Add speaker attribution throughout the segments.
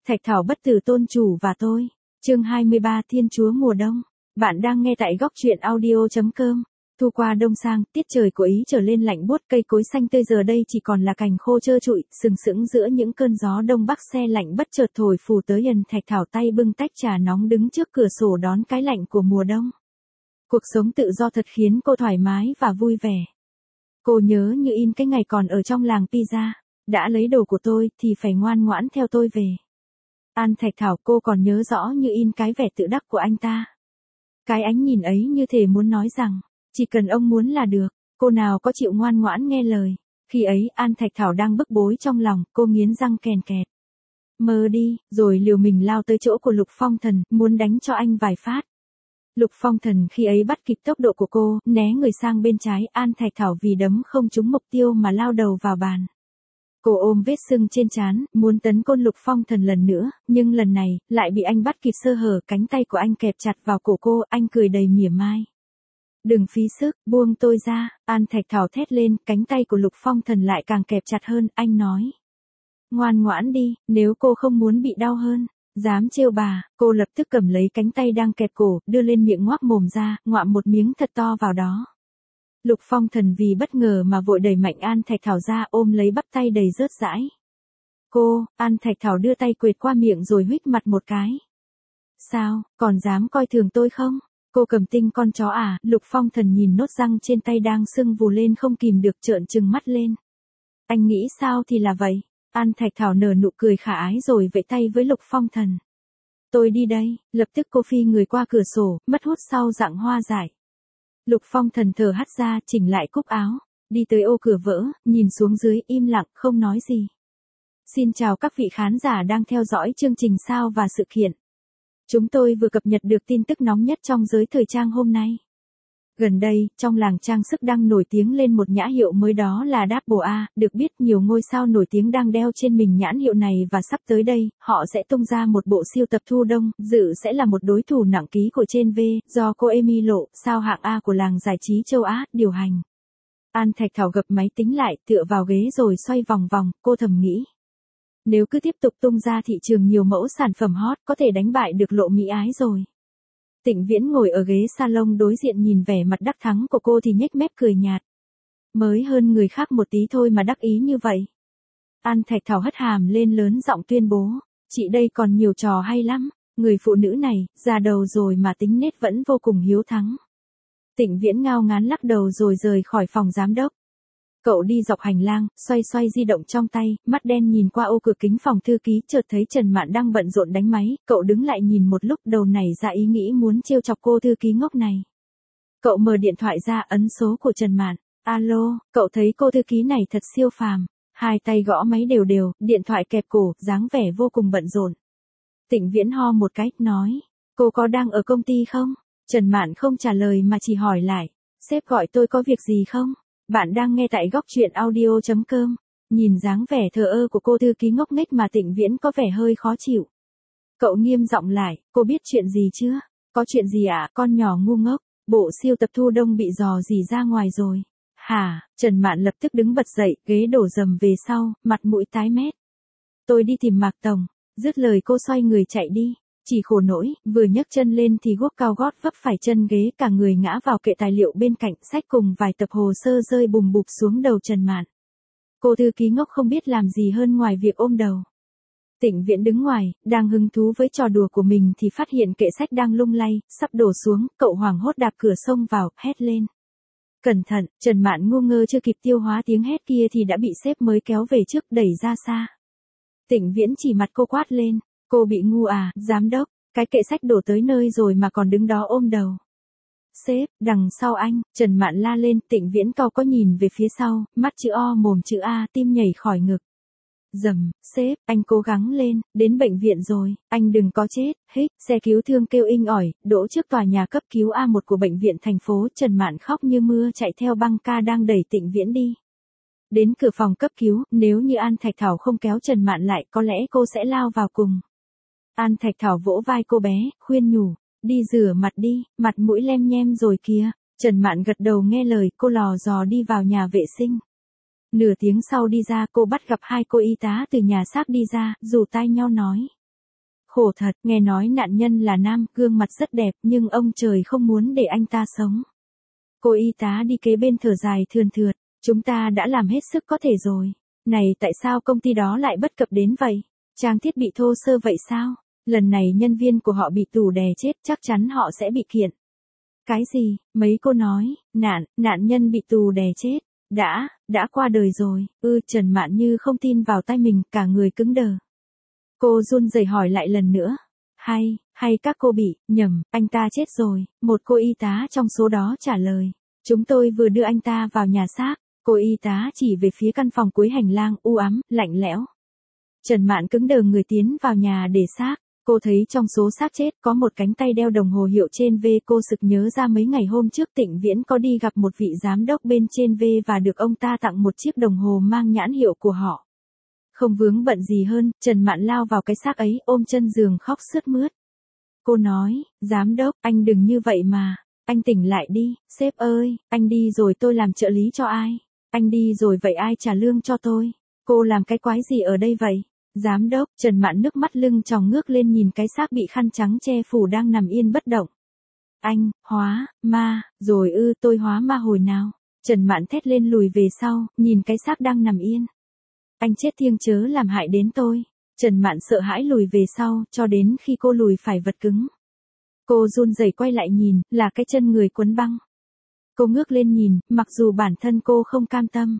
Speaker 1: Thạch Thảo bất tử tôn chủ và tôi. Chương 23 Thiên Chúa mùa đông. Bạn đang nghe tại góc truyện audio.com. Thu qua đông sang, tiết trời của Ý trở lên lạnh buốt, cây cối xanh tươi giờ đây chỉ còn là cành khô trơ trụi, sừng sững giữa những cơn gió đông bắc se lạnh bất chợt thổi phù tới gần. Thạch Thảo tay bưng tách trà nóng đứng trước cửa sổ đón cái lạnh của mùa đông. Cuộc sống tự do thật khiến cô thoải mái và vui vẻ. Cô nhớ như in cái ngày còn ở trong làng pizza. Đã lấy đồ của tôi thì phải ngoan ngoãn theo tôi về. An Thạch Thảo, cô còn nhớ rõ như in cái vẻ tự đắc của anh ta. Cái ánh nhìn ấy như thể muốn nói rằng, chỉ cần ông muốn là được, cô nào có chịu ngoan ngoãn nghe lời. Khi ấy An Thạch Thảo đang bức bối trong lòng, cô nghiến răng kèn kẹt. Mơ đi, rồi liều mình lao tới chỗ của Lục Phong Thần, muốn đánh cho anh vài phát. Lục Phong Thần khi ấy bắt kịp tốc độ của cô, né người sang bên trái. An Thạch Thảo vì đấm không trúng mục tiêu mà lao đầu vào bàn. Cô ôm vết sưng trên trán, muốn tấn công Lục Phong Thần lần nữa, nhưng lần này, lại bị anh bắt kịp sơ hở, cánh tay của anh kẹp chặt vào cổ cô, anh cười đầy mỉa mai. Đừng phí sức, buông tôi ra. An Thạch Thảo thét lên, cánh tay của Lục Phong Thần lại càng kẹp chặt hơn, anh nói. Ngoan ngoãn đi, nếu cô không muốn bị đau hơn. Dám trêu bà, cô lập tức cầm lấy cánh tay đang kẹp cổ, đưa lên miệng ngoác mồm ra, ngoạm một miếng thật to vào đó. Lục Phong Thần vì bất ngờ mà vội đẩy mạnh An Thạch Thảo ra, ôm lấy bắp tay đầy rớt rãi. Cô, An Thạch Thảo đưa tay quệt qua miệng rồi huých mặt một cái. Sao, còn dám coi thường tôi không? Cô cầm tinh con chó à? Lục Phong Thần nhìn nốt răng trên tay đang sưng vù lên không kìm được, trợn trừng mắt lên. Anh nghĩ sao thì là vậy. An Thạch Thảo nở nụ cười khả ái rồi vẫy tay với Lục Phong Thần. Tôi đi đây. Lập tức cô phi người qua cửa sổ, mất hút sau dạng hoa dại. Lục Phong Thần thở hắt ra, chỉnh lại cúc áo, đi tới ô cửa vỡ, nhìn xuống dưới, im lặng, không nói gì. Xin chào các vị khán giả đang theo dõi chương trình Sao và sự kiện. Chúng tôi vừa cập nhật được tin tức nóng nhất trong giới thời trang hôm nay. Gần đây, trong làng trang sức đang nổi tiếng lên một nhãn hiệu mới, đó là Double A. Được biết nhiều ngôi sao nổi tiếng đang đeo trên mình nhãn hiệu này và sắp tới đây, họ sẽ tung ra một bộ siêu tập thu đông, dự sẽ là một đối thủ nặng ký của trên V, do cô Emi Lộ, sao hạng A của làng giải trí châu Á, điều hành. An Thạch Thảo gập máy tính lại, tựa vào ghế rồi xoay vòng vòng, cô thầm nghĩ. Nếu cứ tiếp tục tung ra thị trường nhiều mẫu sản phẩm hot, có thể đánh bại được Lộ Mỹ Ái rồi. Tịnh Viễn ngồi ở ghế salon đối diện nhìn vẻ mặt đắc thắng của cô thì nhếch mép cười nhạt. Mới hơn người khác một tí thôi mà đắc ý như vậy. An Thạch Thảo hất hàm lên lớn giọng tuyên bố. Chị đây còn nhiều trò hay lắm. Người phụ nữ này, già đầu rồi mà tính nết vẫn vô cùng hiếu thắng. Tịnh Viễn ngao ngán lắc đầu rồi rời khỏi phòng giám đốc. Cậu đi dọc hành lang, xoay xoay di động trong tay, mắt đen nhìn qua ô cửa kính phòng thư ký, chợt thấy Trần Mạn đang bận rộn đánh máy, cậu đứng lại nhìn một lúc, đầu nảy ra ý nghĩ muốn trêu chọc cô thư ký ngốc này. Cậu mở điện thoại ra, ấn số của Trần Mạn. Alo, cậu thấy cô thư ký này thật siêu phàm. Hai tay gõ máy đều đều, điện thoại kẹp cổ, dáng vẻ vô cùng bận rộn. Tịnh Viễn ho một cái, nói, cô có đang ở công ty không? Trần Mạn không trả lời mà chỉ hỏi lại, sếp gọi tôi có việc gì không? Bạn đang nghe tại góc truyện audio.com. Nhìn dáng vẻ thờ ơ của cô thư ký ngốc nghếch mà Tịnh Viễn có vẻ hơi khó chịu. Cậu nghiêm giọng lại, cô biết chuyện gì chưa? Có chuyện gì ạ, con nhỏ ngu ngốc? Bộ siêu tập thu đông bị dò dỉ ra ngoài rồi. Hả? Trần Mạn lập tức đứng bật dậy, ghế đổ dầm về sau, mặt mũi tái mét. Tôi đi tìm Mạc Tổng. Dứt lời cô xoay người chạy đi. Chỉ khổ nỗi, vừa nhấc chân lên thì guốc cao gót vấp phải chân ghế, cả người ngã vào kệ tài liệu bên cạnh, sách cùng vài tập hồ sơ rơi bùm bụp xuống đầu Trần Mạn. Cô thư ký ngốc không biết làm gì hơn ngoài việc ôm đầu. Tịnh Viễn đứng ngoài, đang hứng thú với trò đùa của mình thì phát hiện kệ sách đang lung lay, sắp đổ xuống, cậu hoảng hốt đạp cửa xông vào, hét lên. Cẩn thận, Trần Mạn ngu ngơ chưa kịp tiêu hóa tiếng hét kia thì đã bị sếp mới kéo về trước, đẩy ra xa. Tịnh Viễn chỉ mặt cô quát lên. Cô bị ngu à, giám đốc, cái kệ sách đổ tới nơi rồi mà còn đứng đó ôm đầu. Sếp, đằng sau anh, Trần Mạn la lên, Tịnh Viễn cau có nhìn về phía sau, mắt chữ O mồm chữ A, tim nhảy khỏi ngực. Dầm, sếp, anh cố gắng lên, đến bệnh viện rồi, anh đừng có chết, hích, xe cứu thương kêu inh ỏi, đỗ trước tòa nhà cấp cứu A1 của bệnh viện thành phố, Trần Mạn khóc như mưa chạy theo băng ca đang đẩy Tịnh Viễn đi. Đến cửa phòng cấp cứu, nếu như An Thạch Thảo không kéo Trần Mạn lại, có lẽ cô sẽ lao vào cùng. An Thạch Thảo vỗ vai cô bé, khuyên nhủ, đi rửa mặt đi, mặt mũi lem nhem rồi kìa. Trần Mạn gật đầu nghe lời, cô lò dò đi vào nhà vệ sinh. Nửa tiếng sau đi ra, cô bắt gặp hai cô y tá từ nhà xác đi ra, rủ tai nhau nói. khổ thật, nghe nói nạn nhân là nam, gương mặt rất đẹp, nhưng ông trời không muốn để anh ta sống. Cô y tá đi kế bên thở dài thườn thượt, chúng ta đã làm hết sức có thể rồi. Này tại sao công ty đó lại bất cập đến vậy? Trang thiết bị thô sơ vậy sao? Lần này nhân viên của họ bị tù đè chết, chắc chắn họ sẽ bị kiện. Cái gì? Mấy cô nói, nạn nhân bị tù đè chết. Đã qua đời rồi. Trần Mạn Như không tin vào tai mình, cả người cứng đờ. Cô run rẩy hỏi lại lần nữa. Hay các cô bị, nhầm, anh ta chết rồi, một cô y tá trong số đó trả lời. Chúng tôi vừa đưa anh ta vào nhà xác. Cô y tá chỉ về phía căn phòng cuối hành lang, u ám, lạnh lẽo. Trần Mạn cứng đờ người tiến vào nhà để xác. Cô thấy trong số xác chết có một cánh tay đeo đồng hồ hiệu trên V. Cô sực nhớ ra mấy ngày hôm trước Tịnh Viễn có đi gặp một vị giám đốc bên trên V và được ông ta tặng một chiếc đồng hồ mang nhãn hiệu của họ. Không vướng bận gì hơn, Trần Mạn lao vào cái xác ấy, ôm chân giường khóc sướt mướt. Cô nói, giám đốc, anh đừng như vậy mà. Anh tỉnh lại đi, sếp ơi, anh đi rồi tôi làm trợ lý cho ai? Anh đi rồi vậy ai trả lương cho tôi? Cô làm cái quái gì ở đây vậy? Giám đốc, Trần Mạn nước mắt lưng tròng ngước lên nhìn cái xác bị khăn trắng che phủ đang nằm yên bất động. Anh, hóa, ma, rồi tôi hóa ma hồi nào? Trần Mạn thét lên lùi về sau, nhìn cái xác đang nằm yên. Anh chết thiêng chớ làm hại đến tôi. Trần Mạn sợ hãi lùi về sau, cho đến khi cô lùi phải vật cứng. Cô run rẩy quay lại nhìn, là cái chân người quấn băng. Cô ngước lên nhìn, mặc dù bản thân cô không cam tâm.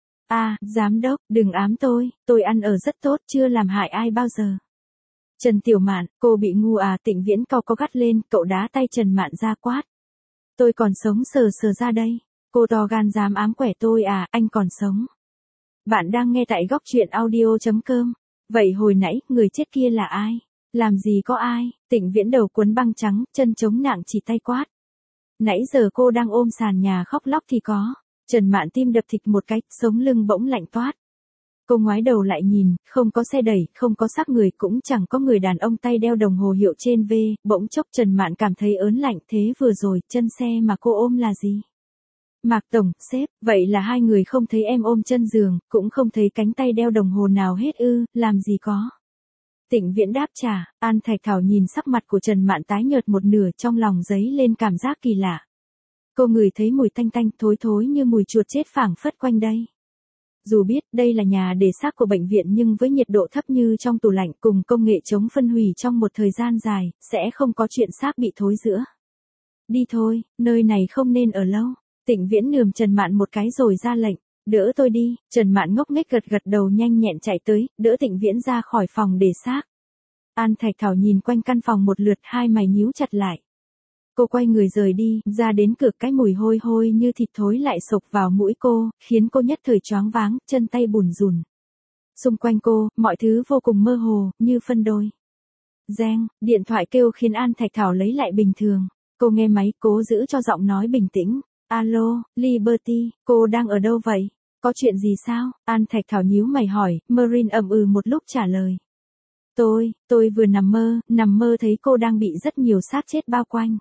Speaker 1: Giám đốc, đừng ám tôi ăn ở rất tốt, chưa làm hại ai bao giờ. Trần Tiểu Mạn, cô bị ngu à? Tịnh Viễn cau có gắt lên, cậu đá tay Trần Mạn ra quát. Tôi còn sống sờ ra đây. Cô to gan dám ám quẻ tôi à? Anh còn sống. Bạn đang nghe tại góc truyện audio.com. Vậy hồi nãy, người chết kia là ai? Làm gì có ai? Tịnh Viễn đầu quấn băng trắng, chân chống nặng chỉ tay quát. Nãy giờ cô đang ôm sàn nhà khóc lóc thì có. Trần Mạn tim đập thịch một cái, sống lưng bỗng lạnh toát. Cô ngoái đầu lại nhìn, không có xe đẩy, không có xác người, cũng chẳng có người đàn ông tay đeo đồng hồ hiệu trên V. Bỗng chốc Trần Mạn cảm thấy ớn lạnh. Thế vừa rồi, chân xe mà cô ôm là gì? Mạc Tổng, sếp, vậy là hai người không thấy em ôm chân giường, cũng không thấy cánh tay đeo đồng hồ nào hết làm gì có. Tịnh Viễn đáp trả. An Thạch Thảo nhìn sắc mặt của Trần Mạn tái nhợt một nửa, trong lòng dấy lên cảm giác kỳ lạ. Cô ngửi thấy mùi tanh tanh thối thối như mùi chuột chết phảng phất quanh đây. Dù biết đây là nhà để xác của bệnh viện nhưng với nhiệt độ thấp như trong tủ lạnh cùng công nghệ chống phân hủy trong một thời gian dài, sẽ không có chuyện xác bị thối rữa. Đi thôi, nơi này không nên ở lâu. Tịnh Viễn nườm Trần Mạn một cái rồi ra lệnh, đỡ tôi đi. Trần Mạn ngốc nghếch gật đầu nhanh nhẹn chạy tới, đỡ Tịnh Viễn ra khỏi phòng để xác. An Thạch Thảo nhìn quanh căn phòng một lượt, hai mày nhíu chặt lại. Cô quay người rời đi, ra đến cửa, cái mùi hôi hôi như thịt thối lại sộc vào mũi cô, khiến cô nhất thời choáng váng, chân tay bủn rủn. Xung quanh cô, mọi thứ vô cùng mơ hồ, như phân đôi. Reng, điện thoại kêu khiến An Thạch Thảo lấy lại bình thường. Cô nghe máy, cố giữ cho giọng nói bình tĩnh. Alo, Liberty, cô đang ở đâu vậy? Có chuyện gì sao? An Thạch Thảo nhíu mày hỏi, Marine ậm một lúc trả lời. Tôi vừa nằm mơ thấy cô đang bị rất nhiều xác chết bao quanh.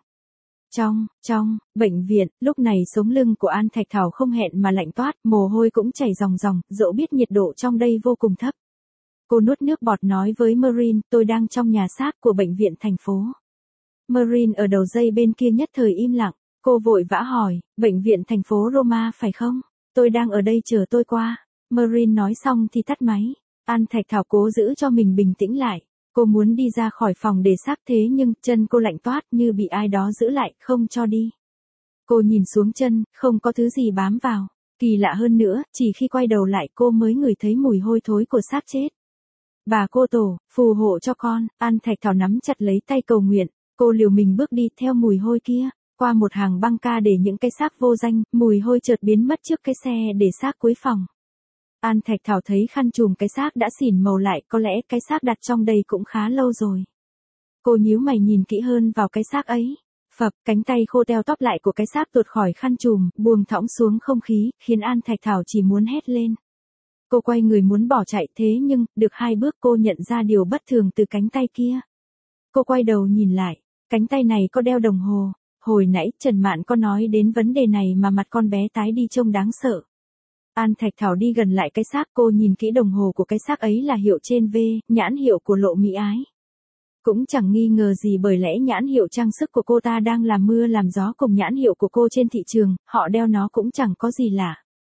Speaker 1: Trong bệnh viện, lúc này sống lưng của An Thạch Thảo không hẹn mà lạnh toát, mồ hôi cũng chảy ròng ròng, dẫu biết nhiệt độ trong đây vô cùng thấp. Cô nuốt nước bọt nói với Marine, tôi đang trong nhà xác của bệnh viện thành phố. Marine ở đầu dây bên kia nhất thời im lặng, cô vội vã hỏi, bệnh viện thành phố Roma phải không? Tôi đang ở đây chờ tôi qua. Marine nói xong thì tắt máy. An Thạch Thảo cố giữ cho mình bình tĩnh lại. Cô muốn đi ra khỏi phòng để xác thế nhưng chân cô lạnh toát như bị ai đó giữ lại, không cho đi. Cô nhìn xuống chân, không có thứ gì bám vào. Kỳ lạ hơn nữa, chỉ khi quay đầu lại cô mới ngửi thấy mùi hôi thối của xác chết. Bà cô Tổ, phù hộ cho con. An Thạch Thảo nắm chặt lấy tay cầu nguyện. Cô liều mình bước đi theo mùi hôi kia, qua một hàng băng ca để những cái xác vô danh, mùi hôi chợt biến mất trước cái xe để xác cuối phòng. An Thạch Thảo thấy khăn trùm cái xác đã xỉn màu lại, có lẽ cái xác đặt trong đây cũng khá lâu rồi. Cô nhíu mày nhìn kỹ hơn vào cái xác ấy. Phập, cánh tay khô teo tóp lại của cái xác tuột khỏi khăn trùm, buông thõng xuống không khí, khiến An Thạch Thảo chỉ muốn hét lên. Cô quay người muốn bỏ chạy thế nhưng, được 2 bước cô nhận ra điều bất thường từ cánh tay kia. Cô quay đầu nhìn lại, cánh tay này có đeo đồng hồ. Hồi nãy Trần Mạn có nói đến vấn đề này mà mặt con bé tái đi trông đáng sợ. An Thạch Thảo đi gần lại cái xác, cô nhìn kỹ đồng hồ của cái xác ấy là hiệu trên V, nhãn hiệu của Lộ Mỹ Ái. Cũng chẳng nghi ngờ gì bởi lẽ nhãn hiệu trang sức của cô ta đang làm mưa làm gió cùng nhãn hiệu của cô trên thị trường, họ đeo nó cũng chẳng có gì lạ.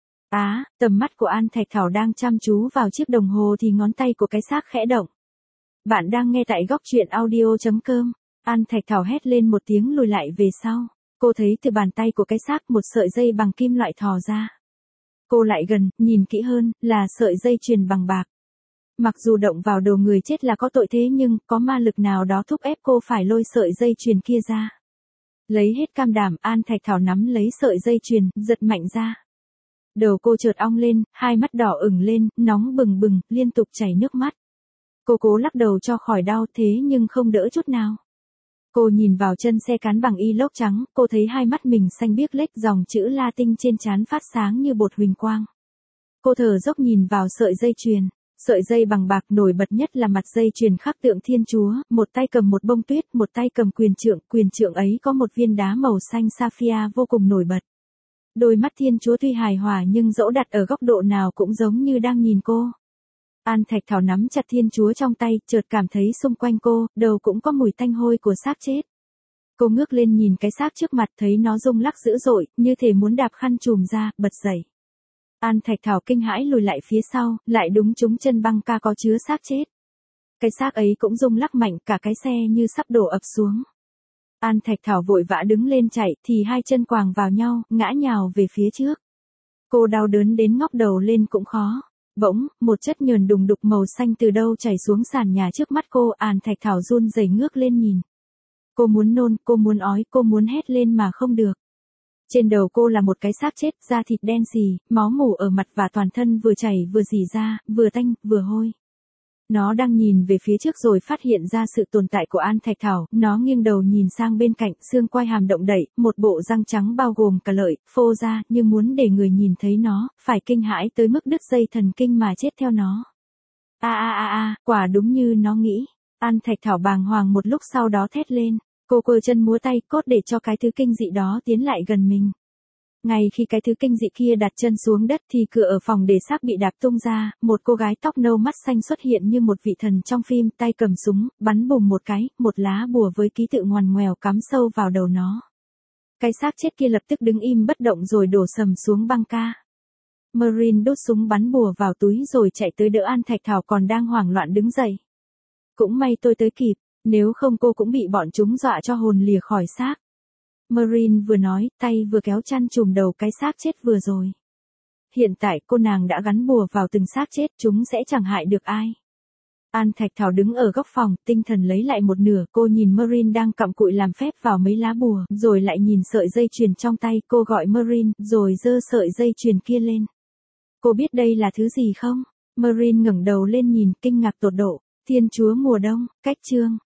Speaker 1: Tầm mắt của An Thạch Thảo đang chăm chú vào chiếc đồng hồ thì ngón tay của cái xác khẽ động. Bạn đang nghe tại góc truyện audio.com. An Thạch Thảo hét lên một tiếng lùi lại về sau. Cô thấy từ bàn tay của cái xác một sợi dây bằng kim loại thò ra. Cô lại gần, nhìn kỹ hơn, là sợi dây chuyền bằng bạc. Mặc dù động vào đầu người chết là có tội thế nhưng có ma lực nào đó thúc ép cô phải lôi sợi dây chuyền kia ra. Lấy hết can đảm, An Thạch Thảo nắm lấy sợi dây chuyền, giật mạnh ra. Đầu cô chợt ong lên, hai mắt đỏ ửng lên, nóng bừng bừng, liên tục chảy nước mắt. Cô cố lắc đầu cho khỏi đau thế nhưng không đỡ chút nào. Cô nhìn vào chân xe cán bằng inox trắng, cô thấy hai mắt mình xanh biếc lếch, dòng chữ Latin trên trán phát sáng như bột huỳnh quang. Cô thở dốc nhìn vào sợi dây chuyền. Sợi dây bằng bạc, nổi bật nhất là mặt dây chuyền khắc tượng Thiên Chúa, một tay cầm một bông tuyết, một tay cầm quyền trượng ấy có một viên đá màu xanh sapphire vô cùng nổi bật. Đôi mắt Thiên Chúa tuy hài hòa nhưng dẫu đặt ở góc độ nào cũng giống như đang nhìn cô. An Thạch Thảo nắm chặt Thiên Chúa trong tay, chợt cảm thấy xung quanh cô, đầu cũng có mùi tanh hôi của xác chết. Cô ngước lên nhìn cái xác trước mặt, thấy nó rung lắc dữ dội, như thể muốn đạp khăn trùm ra, bật dậy. An Thạch Thảo kinh hãi lùi lại phía sau, lại đúng trúng chân băng ca có chứa xác chết. Cái xác ấy cũng rung lắc mạnh, cả cái xe như sắp đổ ập xuống. An Thạch Thảo vội vã đứng lên chạy, thì hai chân quàng vào nhau, ngã nhào về phía trước. Cô đau đớn đến ngóc đầu lên cũng khó. Bỗng, một chất nhờn đùng đục màu xanh từ đâu chảy xuống sàn nhà trước mắt cô. An Thạch Thảo run rẩy ngước lên nhìn. Cô muốn nôn, cô muốn ói, cô muốn hét lên mà không được. Trên đầu cô là một cái xác chết, da thịt đen xì, máu mủ ở mặt và toàn thân vừa chảy vừa rỉ ra, vừa tanh, vừa hôi. Nó đang nhìn về phía trước rồi phát hiện ra sự tồn tại của An Thạch Thảo, nó nghiêng đầu nhìn sang bên cạnh, xương quai hàm động đậy, một bộ răng trắng bao gồm cả lợi, phô ra, như muốn để người nhìn thấy nó, phải kinh hãi tới mức đứt dây thần kinh mà chết theo nó. Quả đúng như nó nghĩ. An Thạch Thảo bàng hoàng một lúc sau đó thét lên. Cô quơ chân múa tay cốt để cho cái thứ kinh dị đó tiến lại gần mình. Ngay khi cái thứ kinh dị kia đặt chân xuống đất thì cửa ở phòng để xác bị đạp tung ra, một cô gái tóc nâu mắt xanh xuất hiện như một vị thần trong phim, tay cầm súng, bắn bùm một cái, một lá bùa với ký tự ngoằn ngoèo cắm sâu vào đầu nó. Cái xác chết kia lập tức đứng im bất động rồi đổ sầm xuống băng ca. Marine đốt súng bắn bùa vào túi rồi chạy tới đỡ An Thạch Thảo còn đang hoảng loạn đứng dậy. Cũng may tôi tới kịp. Nếu không cô cũng bị bọn chúng dọa cho hồn lìa khỏi xác. Marine vừa nói, tay vừa kéo chăn trùm đầu cái xác chết vừa rồi. Hiện tại cô nàng đã gắn bùa vào từng xác chết, chúng sẽ chẳng hại được ai. An Thạch Thảo đứng ở góc phòng, tinh thần lấy lại một nửa, cô nhìn Marine đang cặm cụi làm phép vào mấy lá bùa, rồi lại nhìn sợi dây chuyền trong tay, cô gọi Marine, rồi giơ sợi dây chuyền kia lên. Cô biết đây là thứ gì không? Marine ngẩng đầu lên nhìn, kinh ngạc tột độ. Thiên Chúa mùa đông, cách chương.